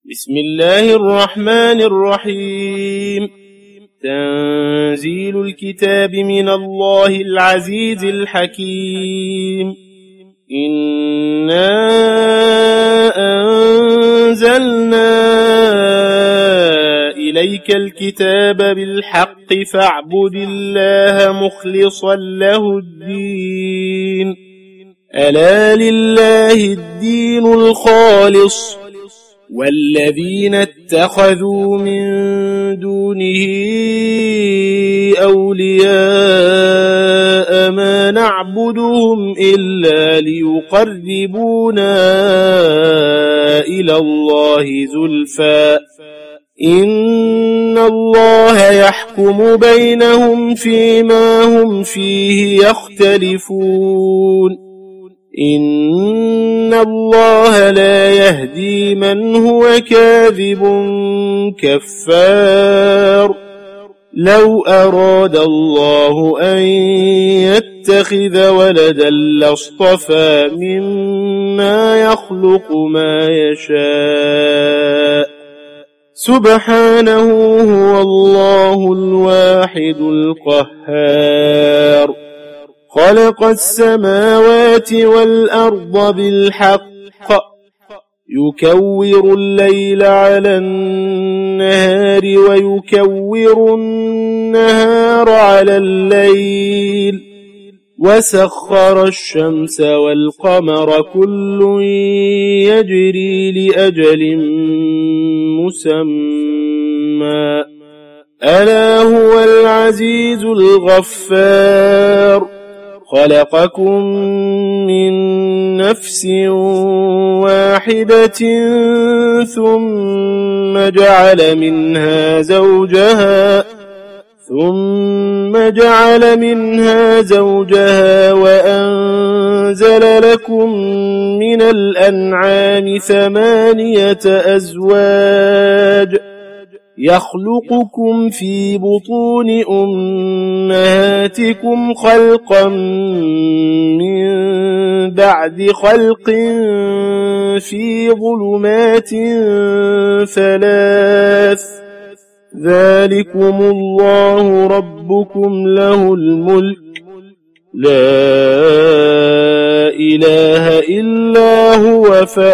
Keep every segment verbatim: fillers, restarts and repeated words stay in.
بسم الله الرحمن الرحيم. تنزيل الكتاب من الله العزيز الحكيم. إنا أنزلنا إليك الكتاب بالحق فاعبد الله مخلصا له الدين. ألا لله الدين الخالص والذين اتخذوا من دونه أولياء ما نعبدهم إلا ليقربونا إلى الله زلفى إن الله يحكم بينهم فيما هم فيه يختلفون. إن الله لا يهدي من هو كاذب كفار. لو أراد الله أن يتخذ ولدا لاصطفى مما يخلق ما يشاء سبحانه هو الله الواحد القهار. خلق السماوات والأرض بالحق يكور الليل على النهار ويكور النهار على الليل وسخر الشمس والقمر كل يجري لأجل مسمى ألا هو العزيز الغفار. خلقكم من نفس واحدة ثم جعل منها زوجها ثم جعل منها زوجها وأنزل لكم من الأنعام ثمانية أزواج يخلقكم في بطون أمهاتكم خلقا من بعد خلق في ظلمات ثلاث ذلكم الله ربكم له الملك لا إله إلا هو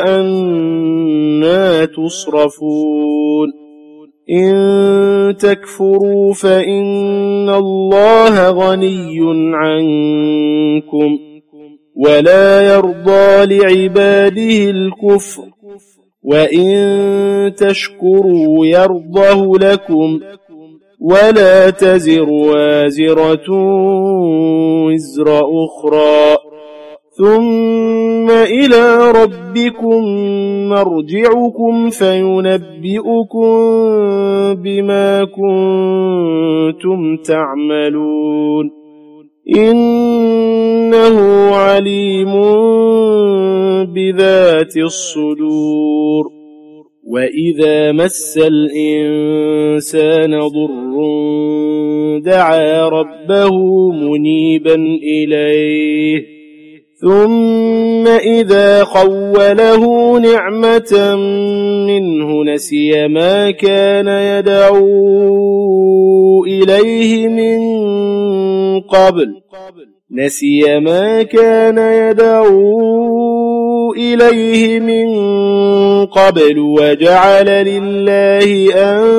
فأنى تصرفون. إن تكفروا فإن الله غني عنكم ولا يرضى لعباده الكفر وإن تشكروا يرضه لكم ولا تزر وازرة وزر أخرى ثم إلى ربكم مرجعكم فينبئكم بما كنتم تعملون إنه عليم بذات الصدور. وإذا مس الإنسان ضر دعا ربه منيبا إليه ثم إذا خوله نعمة منه نسي ما كان يدعو إليه من قبل نسي ما كان يدعو إليه من قبل وجعل لله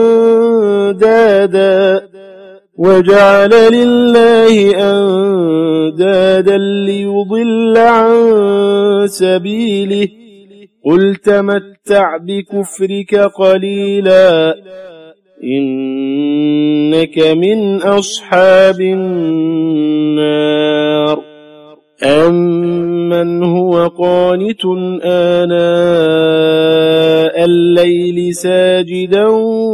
أندادا وجعل لله أندادا ليضل عن سبيله قل تمتع بكفرك قليلا إنك من أصحاب النار. أمن هو قانت آناء الليل ساجدا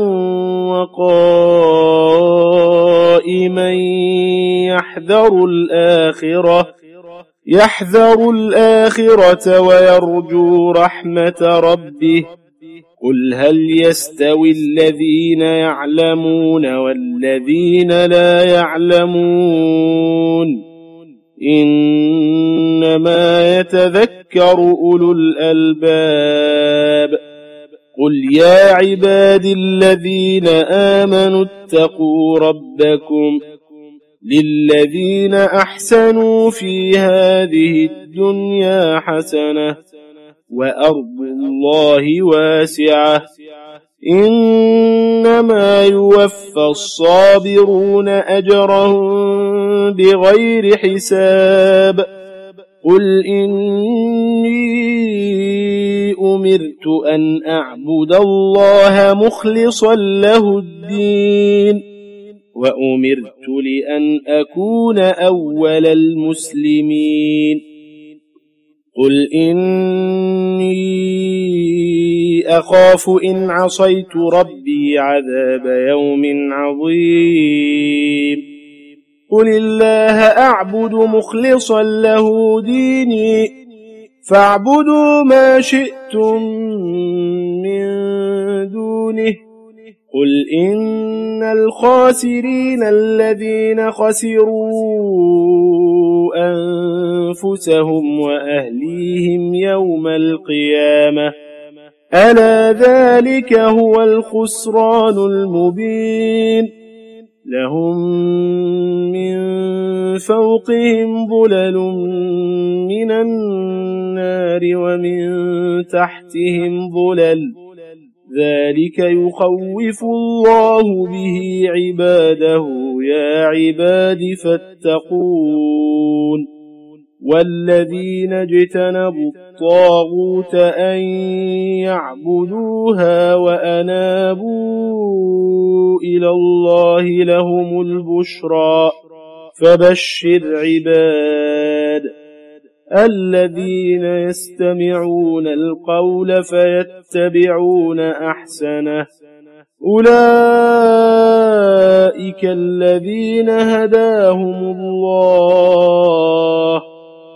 وقائما يحذر الآخرة يحذر الآخرة ويرجو رحمة ربه قل هل يستوي الذين يعلمون والذين لا يعلمون إنما يتذكر أولو الألباب قل يا عبادي الذين آمنوا اتقوا ربكم للذين أحسنوا في هذه الدنيا حسنة وأرض الله واسعة إنما يوفى الصابرون أجرهم بغير حساب قل إني أمرت أن أعبد الله مخلصا له الدين وأمرت لأن أكون أول المسلمين قل إني أخاف إن عصيت ربي عذاب يوم عظيم قل الله أعبد مخلصا له ديني فاعبدوا ما شئتم من دونه قل إن الخاسرين الذين خسروا أنفسهم وأهليهم يوم القيامة ألا ذلك هو الخسران المبين لهم من فوقهم ظلل من النار ومن تحتهم ظلل ذلك يخوف الله به عباده يا عباد فاتقون والذين اجتنبوا الطاغوت أن يعبدوها وأنابوا إلى الله لهم البشرى فبشر عباد الذين يستمعون القول فيتبعون أحسنه أولئك الذين هداهم الله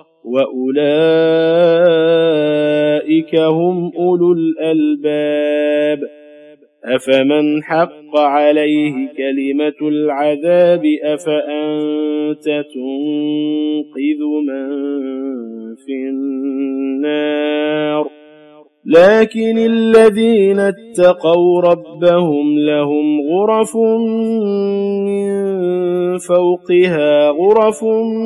وأولئك هم أولو الألباب أفمن حق عليه كلمة العذاب أفأنت تنقذ من في النار لكن الذين اتقوا ربهم لهم غرف من فوقها غرف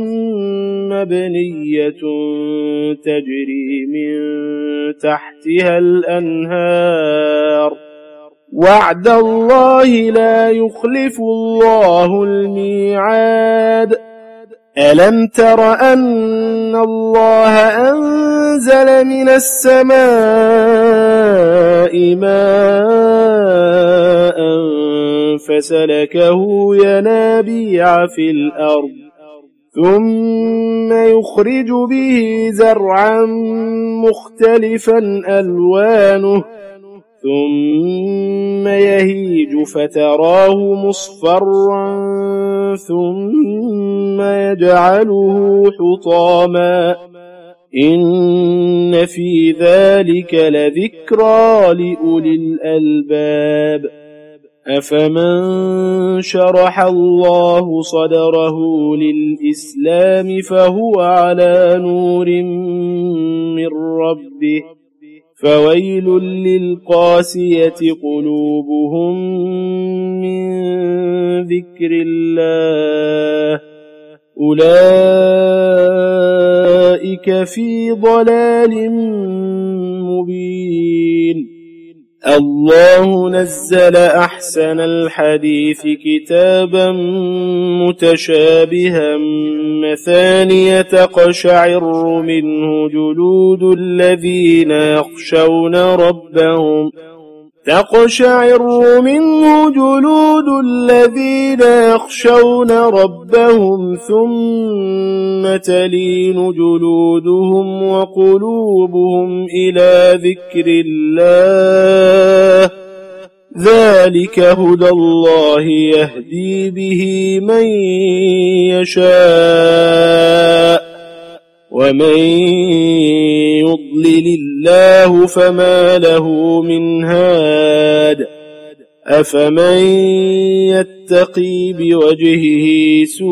مبنية تجري من تحتها الأنهار وعد الله لا يخلف الله الميعاد ألم تر أن الله أنزل من السماء ماء فسلكه ينابيع في الأرض ثم يخرج به زرعا مختلفا ألوانه ثم يهيج فتراه مصفرا ثم يجعله حطاما إن في ذلك لذكرى لأولي الألباب أفمن شرح الله صدره للإسلام فهو على نور من ربه فويل للقاسية قلوبهم من ذكر الله أولئك في ضلال مبين الله نزل أحسن الحديث كتابا متشابها مثانية تقشعر منه جلود الذين يخشون ربهم تقشعر منه جلود الذين يخشون ربهم ثم تلين جلودهم وقلوبهم إلى ذكر الله ذلك هدى الله يهدي به من يشاء ومن يضلل الله فما له من هاد أفمن يتقي بوجهه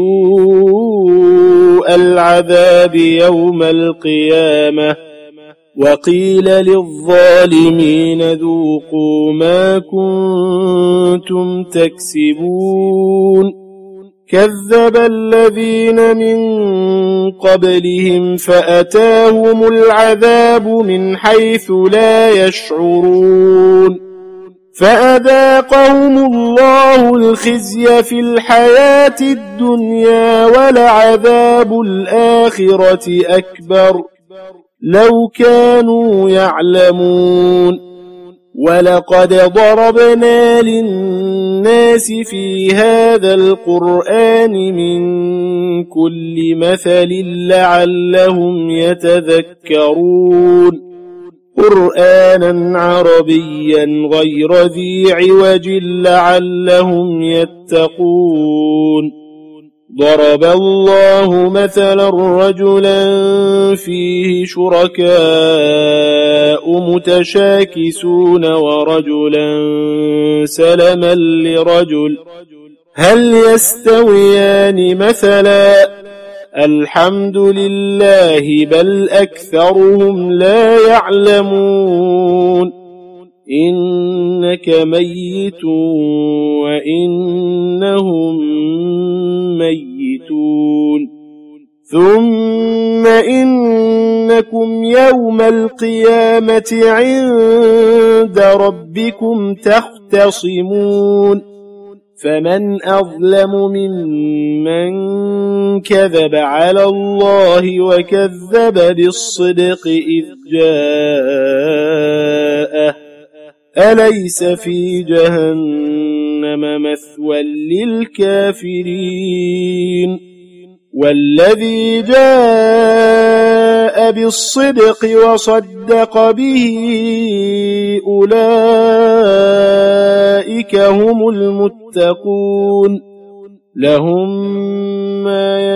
سوء العذاب يوم القيامة وقيل للظالمين ذوقوا ما كنتم تكسبون كذب الذين من قبلهم فأتاهم العذاب من حيث لا يشعرون فأذاقهم الله الخزي في الحياة الدنيا ولعذاب الآخرة أكبر لو كانوا يعلمون ولقد ضربنا للناس في هذا القرآن من كل مثل لعلهم يتذكرون قرآنا عربيا غير ذي عوج لعلهم يتقون ضرب الله مثلا رجلا فيه شركاء متشاكسون ورجلا سلما لرجل هل يستويان مثلا الحمد لله بل أكثرهم لا يعلمون إنك ميت وإنهم ميتون ثم إنكم يوم القيامة عند ربكم تختصمون فمن أظلم ممن كذب على الله وكذب بالصدق إذ جاءه أليس في جهنم مثوى للكافرين والذي جاء بالصدق وصدق به أولئك هم المتقون لهم ما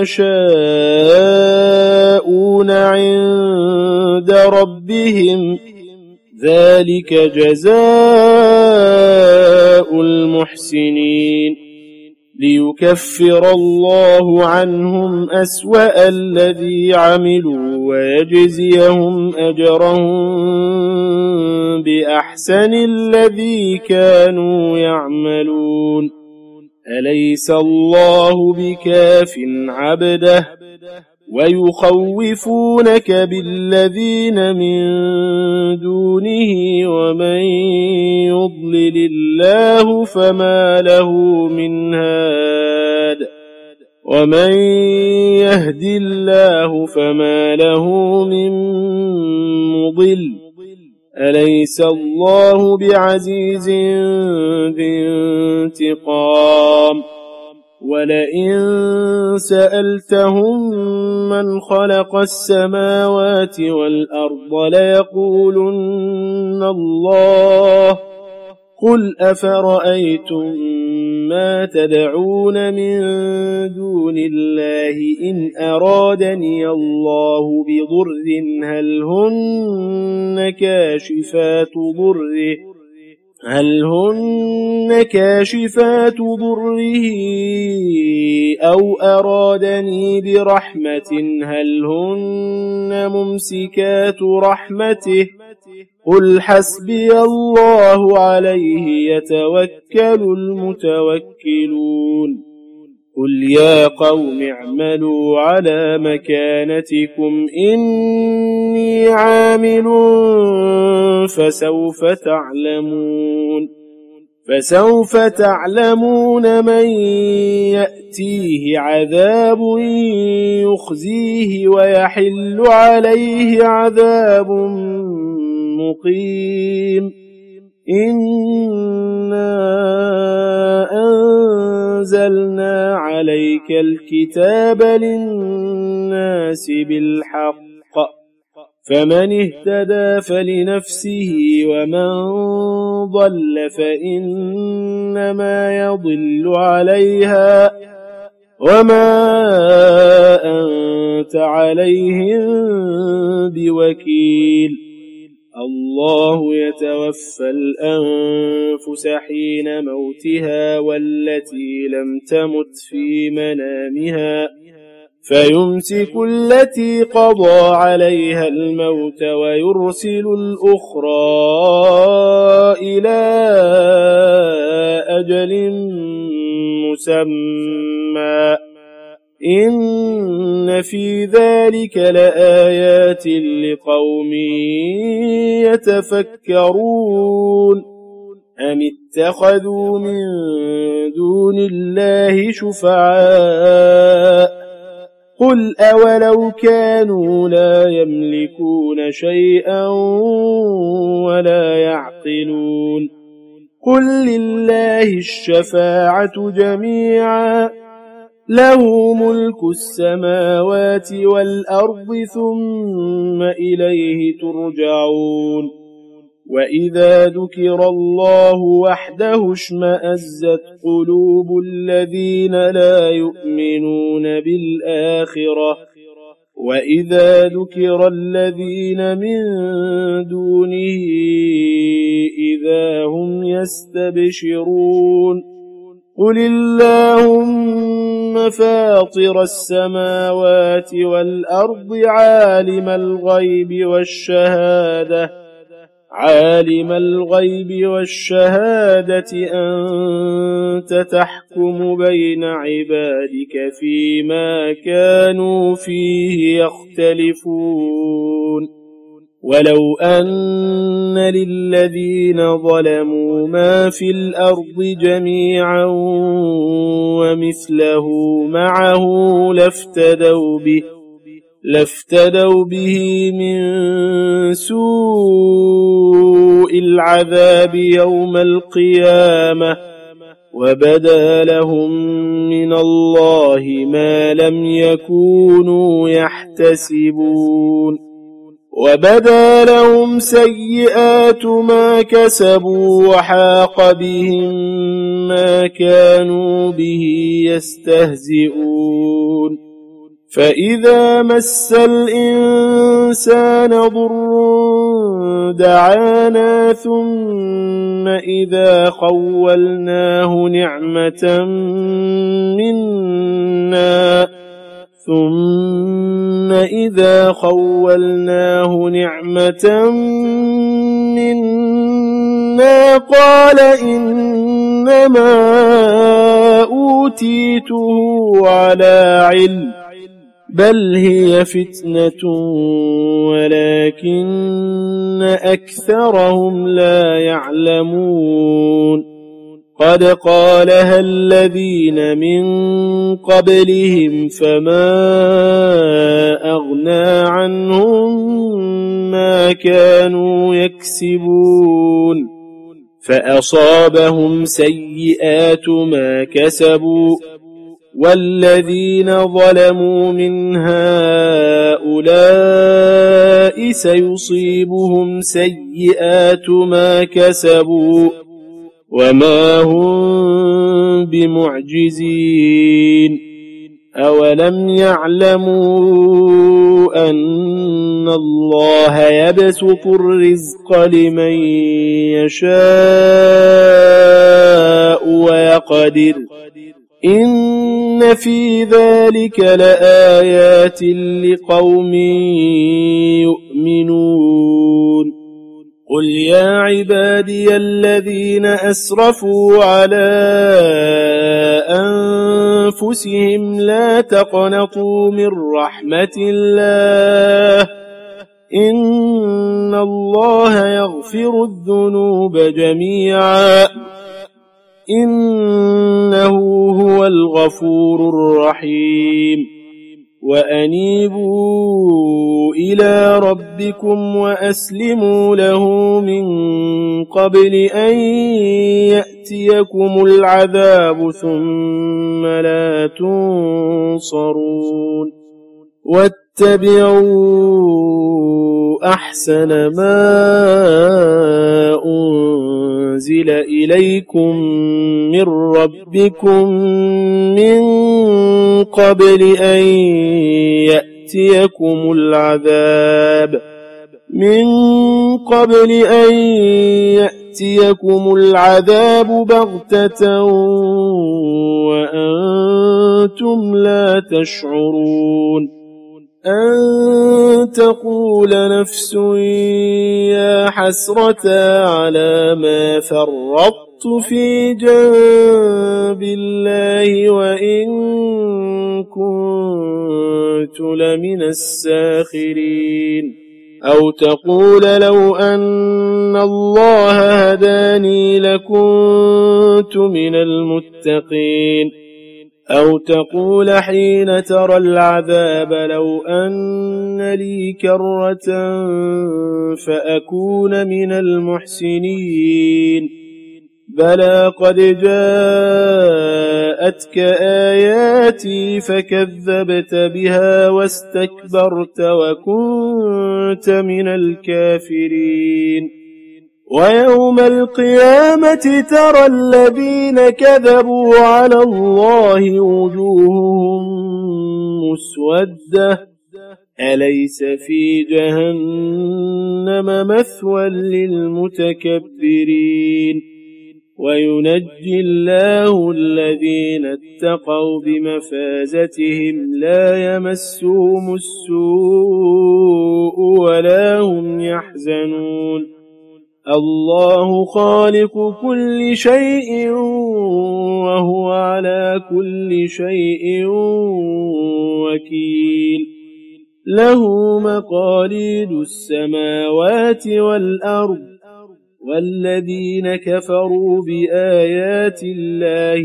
يشاءون عند ربهم ذلك جزاء المحسنين ليكفر الله عنهم أسوأ الذي عملوا ويجزيهم أجرهم بأحسن الذي كانوا يعملون أليس الله بكاف عبده ويخوفونك بالذين من دونه ومن يضلل الله فما له من هاد ومن يهد الله فما له من مضل أليس الله بعزيز ذي انتقام ولئن سألتهم من خلق السماوات والأرض ليقولن الله قل أفرأيتم ما تدعون من دون الله إن أرادني الله بضر هل هن كاشفات ضره هل هن كاشفات ضره أو أرادني برحمة هل هن ممسكات رحمته قل حسبي الله عليه يتوكل المتوكلون قل يا قوم اعملوا على مكانتكم إني عامل فسوف تعلمون فسوف تعلمون من يأتيه عذاب يخزيه ويحل عليه عذاب مقيم إنا أنزلنا عليك الكتاب للناس بالحق فمن اهتدى فلنفسه ومن ضل فإنما يضل عليها وما أنت عليهم بوكيل الله يتوفى الأنفس حين موتها والتي لم تمت في منامها فيمسك التي قضى عليها الموت ويرسل الأخرى إلى أجل مسمى إن في ذلك لآيات لقوم يتفكرون أم اتخذوا من دون الله شفعاء قل أولو كانوا لا يملكون شيئا ولا يعقلون قل لله الشفاعة جميعا له ملك السماوات والأرض ثم إليه ترجعون وإذا ذكر الله وحده اشمأزت قلوب الذين لا يؤمنون بالآخرة وإذا ذكر الذين من دونه إذا هم يستبشرون قل اللهم فاطر السماوات والأرض عالم الغيب والشهادة عالم الغيب والشهادة أنت تحكم بين عبادك فيما كانوا فيه يختلفون ولو أن للذين ظلموا ما في الأرض جميعا ومثله معه لافتدوا به لافتدوا به من سوء العذاب يوم القيامة وبدا لهم من الله ما لم يكونوا يحتسبون وبدا لهم سيئات ما كسبوا وحاق بهم ما كانوا به يستهزئون فإذا مس الإنسان ضر دعانا ثم إذا خولناه نعمة منا ثم إذا خولناه نعمة منا قال إنما أوتيته على علم بل هي فتنة ولكن أكثرهم لا يعلمون قد قالها الذين من قبلهم فما أغنى عنهم ما كانوا يكسبون فأصابهم سيئات ما كسبوا والذين ظلموا من هؤلاء سيصيبهم سيئات ما كسبوا وما هم بمعجزين أولم يعلموا أن الله يبسط الرزق لمن يشاء ويقدر إن في ذلك لآيات لقوم يؤمنون قل يا عبادي الذين أسرفوا على أنفسهم لا تقنطوا من رحمة الله إن الله يغفر الذنوب جميعا إنه هو الغفور الرحيم وأنيبوا إلى ربكم وأسلموا له من قبل أن يأتيكم العذاب ثم لا تنصرون واتبعوا أحسن ما أنزل إليكم من ربكم من قبل أن يأتيكم العذاب من قبل أن يأتيكم العذاب بغتة وأنتم لا تشعرون أن تقول نفس يا حسرة على ما فرطت في جنب الله وإن كنت لمن الساخرين أو تقول لو أن الله هداني لكنت من المتقين أو تقول حين ترى العذاب لو أن لي كرة فأكون من المحسنين بلى قد جاءتك آياتي فكذبت بها واستكبرت وكنت من الكافرين ويوم القيامة ترى الذين كذبوا على الله وجوههم مسودة أليس في جهنم مثوى للمتكبرين وينجي الله الذين اتقوا بمفازتهم لا يمسهم السوء ولا هم يحزنون الله خالق كل شيء وهو على كل شيء وكيل له مقاليد السماوات والأرض والذين كفروا بآيات الله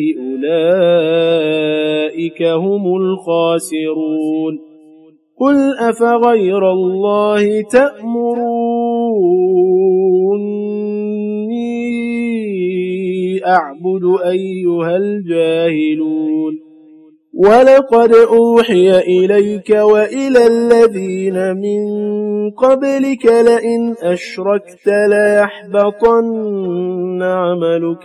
أولئك هم الخاسرون قل أفغير الله تأمروني أعبد أيها الجاهلون ولقد أوحي إليك وإلى الذين من قبلك لئن أشركت ليحبطن عملك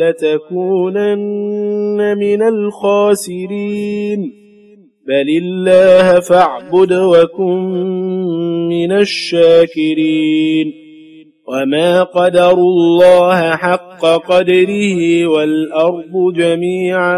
ولتكونن من الخاسرين بل الله فاعبد وكن من الشاكرين وما قدروا الله حق قدره والأرض جميعا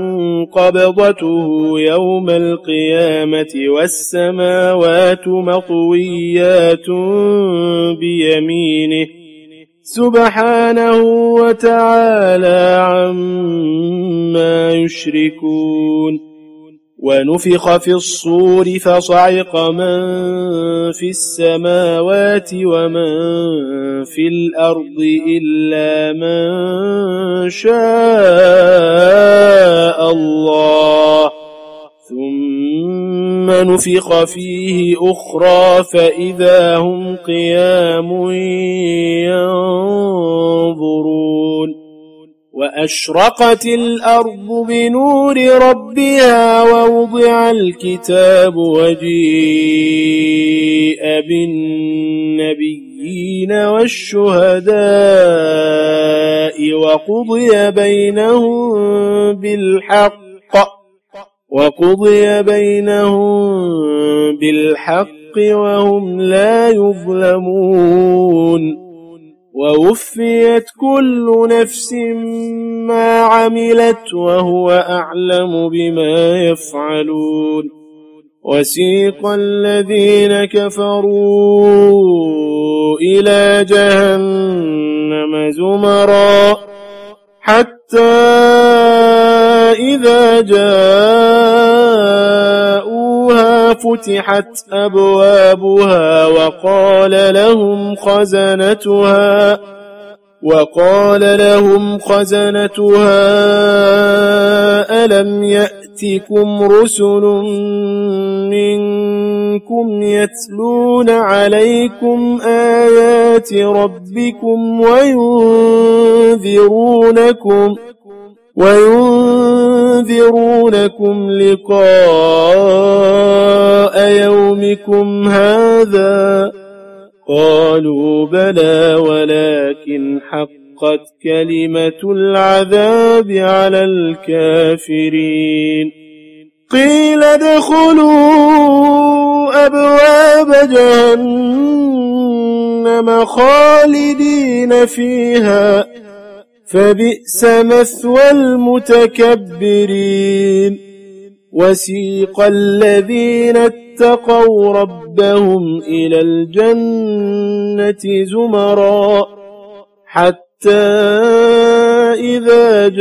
قبضته يوم القيامة والسماوات مطويات بيمينه سبحانه وتعالى عما يشركون ونفخ في الصور فصعق من في السماوات ومن في الأرض إلا من شاء الله ثم نفخ فيه أخرى فإذا هم قيام ينظرون وأشرقت الأرض بنور ربها ووضع الكتاب وجيء بالنبيين والشهداء وقضي بينهم بالحق وقضي بينهم بالحق وهم لا يظلمون ووفيت كل نفس ما عملت وهو أعلم بما يفعلون وسيق الذين كفروا إلى جهنم زمرا حتى إذا جاءوها فتحت أبوابها وقال لهم خزنتها وقال لهم خزنتها ألم يأتكم رسل منكم يتلون عليكم آيات ربكم وينذرونكم وينذرونكم لقاء يومكم هذا قالوا بلى ولكن حقت كلمة العذاب على الكافرين قيل ادخلوا أبواب جهنم جهنم خالدين فيها فبئس مثوى المتكبرين وسيق الذين اتقوا ربهم إلى الجنة زمرا حتى إذا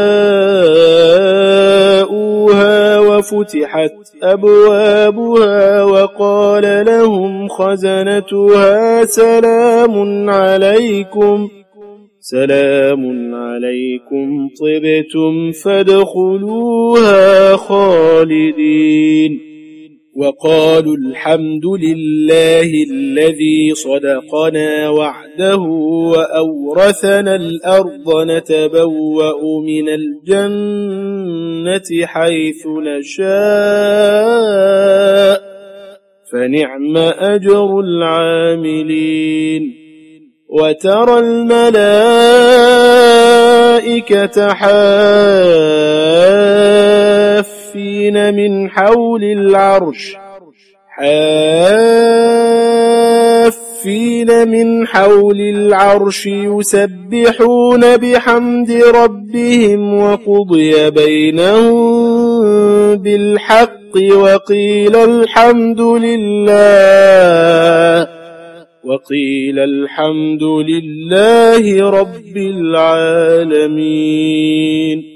جاءوها وفتحت أبوابها وقال لهم خزنتها سلام عليكم سلام عليكم طبتم فادخلوها خالدين وقالوا الحمد لله الذي صدقنا وعده وأورثنا الأرض نتبوأ من الجنة حيث نشاء فنعم أجر العاملين وترى الملائكة حافين من حول العرش حافين من حول العرش يسبحون بحمد ربهم وقضي بينهم بالحق وقيل الحمد لله وقيل الحمد لله رب العالمين